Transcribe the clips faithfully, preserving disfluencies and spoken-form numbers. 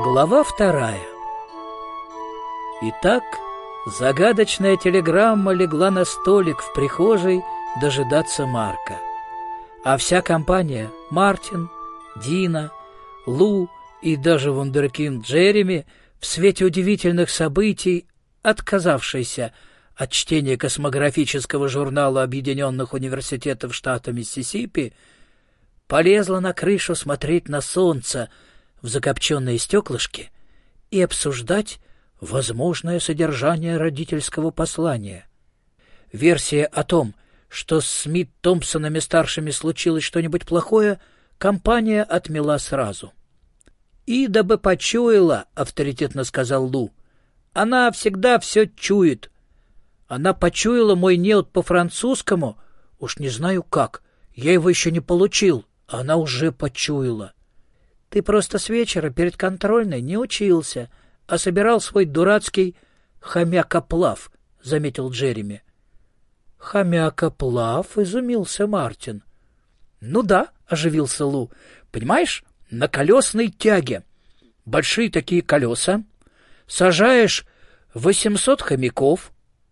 Глава вторая. Итак, загадочная телеграмма легла на столик в прихожей дожидаться Марка. А вся компания — Мартин, Дина, Лу и даже вундеркинд Джереми — в свете удивительных событий, отказавшийся от чтения космографического журнала Объединенных университетов штата Миссисипи, полезла на крышу смотреть на солнце в закопченные стеклышки и обсуждать возможное содержание родительского послания. Версия о том, что с Смит-Томпсонами-старшими случилось что-нибудь плохое, компания отмела сразу. «Ида бы почуяла», — авторитетно сказал Лу. «Она всегда все чует. Она почуяла мой неуд по-французскому, уж не знаю как, я его еще не получил, а она уже почуяла». «Ты просто с вечера перед контрольной не учился, а собирал свой дурацкий хомякоплав», — заметил Джереми. «Хомякоплав?» — изумился Мартин. «Ну да», — оживился Лу. «Понимаешь, на колесной тяге. Большие такие колеса. Сажаешь восемьсот хомяков».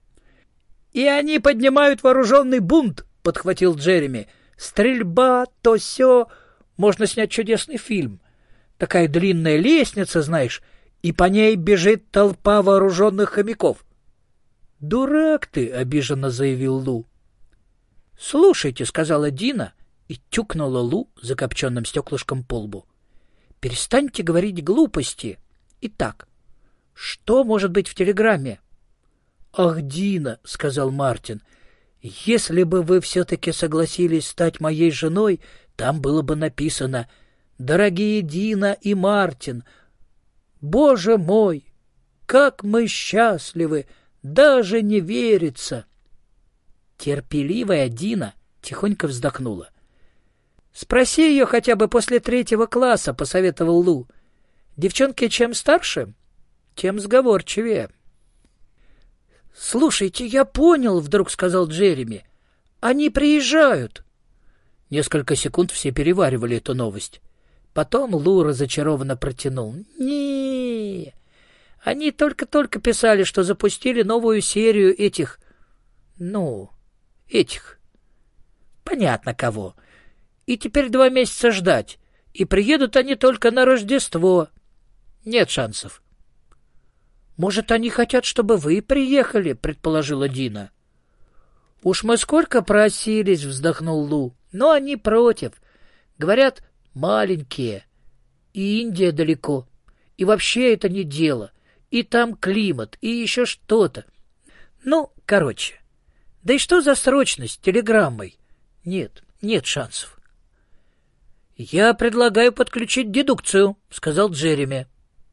«И они поднимают вооруженный бунт», — подхватил Джереми. «Стрельба, то сё. Можно снять чудесный фильм. Такая длинная лестница, знаешь, и по ней бежит толпа вооруженных хомяков». «Дурак ты», — обиженно заявил Лу. «Слушайте», — сказала Дина и тюкнула Лу закопченным стеклышком по лбу. «Перестаньте говорить глупости. Итак, что может быть в телеграмме?» «Ах, Дина», — сказал Мартин, — «если бы вы все-таки согласились стать моей женой, там было бы написано: «Дорогие Дина и Мартин, Боже мой, как мы счастливы, даже не верится». Терпеливая Дина тихонько вздохнула. «Спроси ее хотя бы после третьего класса», — посоветовал Лу. «Девчонки чем старше, тем сговорчивее». «Слушайте, я понял», — вдруг сказал Джереми. «Они приезжают». Несколько секунд все переваривали эту новость. Потом Лу разочарованно протянул. не Они только-только писали, что запустили новую серию этих... Ну, этих... Понятно кого. И теперь два месяца ждать. И приедут они только на Рождество. Нет шансов». «Может, они хотят, чтобы вы приехали?» — предположила Дина. «Уж мы сколько просились», — вздохнул Лу. «Но они против. Говорят, маленькие. И Индия далеко. И вообще это не дело. И там климат, и еще что-то. Ну, короче. Да и что за срочность телеграммой? Нет, нет шансов». «Я предлагаю подключить дедукцию», — сказал Джереми.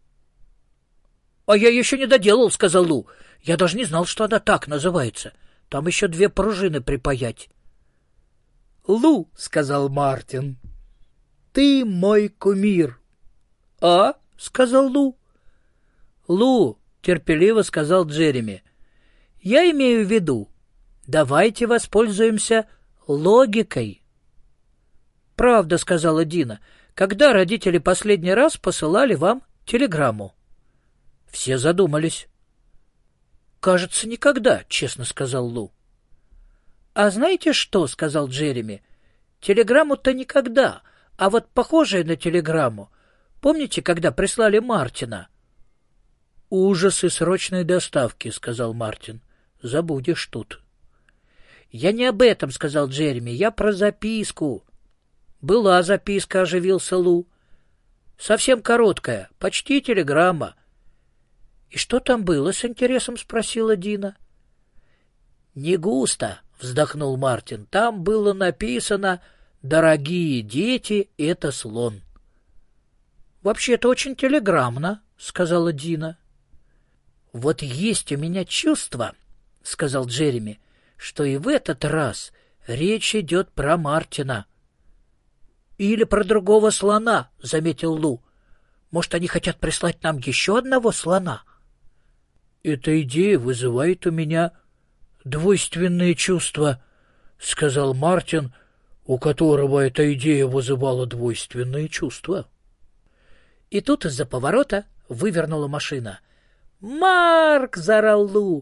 «А я еще не доделал», — сказал Лу. «Я даже не знал, что она так называется. Там еще две пружины припаять». «Лу», — сказал Мартин, — «ты мой кумир». «А?» — сказал Лу. «Лу», — терпеливо сказал Джереми, — «я имею в виду, давайте воспользуемся логикой». «Правда», — сказала Дина, — «когда родители последний раз посылали вам телеграмму?» Все задумались. «Кажется, никогда», — честно сказал Лу. «А знаете что?» — сказал Джереми. «Телеграмму-то никогда, а вот похожая на телеграмму. Помните, когда прислали Мартина?» «Ужасы срочной доставки», — сказал Мартин. «Забудешь тут». «Я не об этом», — сказал Джереми, — «я про записку». «Была записка», — оживился Лу. «Совсем короткая, почти телеграмма». «И что там было?» — с интересом спросила Дина. «Не густо», — вздохнул Мартин. «Там было написано: «Дорогие дети, это слон». «Вообще-то очень телеграммно», — сказала Дина. «Вот есть у меня чувство», — сказал Джереми, — «что и в этот раз речь идет про Мартина». «Или про другого слона», — заметил Лу. «Может, они хотят прислать нам еще одного слона?» «Эта идея вызывает у меня двойственные чувства», — сказал Мартин, у которого эта идея вызывала двойственные чувства. И тут из-за поворота вывернула машина. «Марк!» — заорал Лу.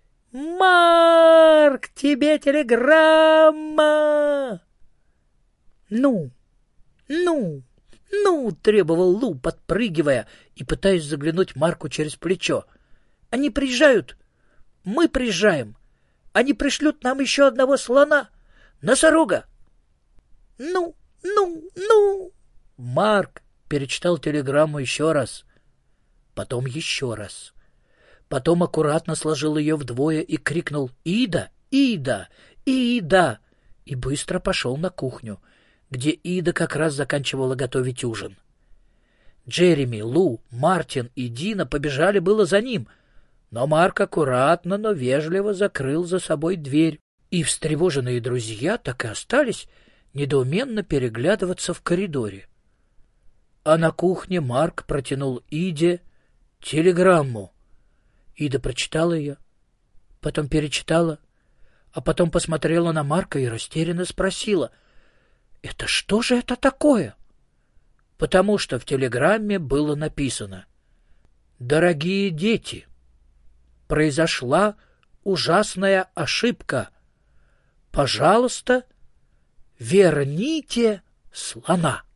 «Марк, тебе телеграмма!» «Ну, ну, ну!» — требовал Лу, подпрыгивая и пытаясь заглянуть Марку через плечо. «Они приезжают! Мы приезжаем! Они пришлют нам еще одного слона! Носорога!» «Ну, ну, ну!» Марк перечитал телеграмму еще раз, потом еще раз. Потом аккуратно сложил ее вдвое и крикнул «Ида! Ида! Ида!» и быстро пошел на кухню, где Ида как раз заканчивала готовить ужин. Джереми, Лу, Мартин и Дина побежали было за ним, но Марк аккуратно, но вежливо закрыл за собой дверь, и встревоженные друзья так и остались недоуменно переглядываться в коридоре. А на кухне Марк протянул Иде телеграмму. Ида прочитала ее, потом перечитала, а потом посмотрела на Марка и растерянно спросила: «Это что же это такое?» Потому что в телеграмме было написано: «Дорогие дети, произошла ужасная ошибка. Пожалуйста, верните слона».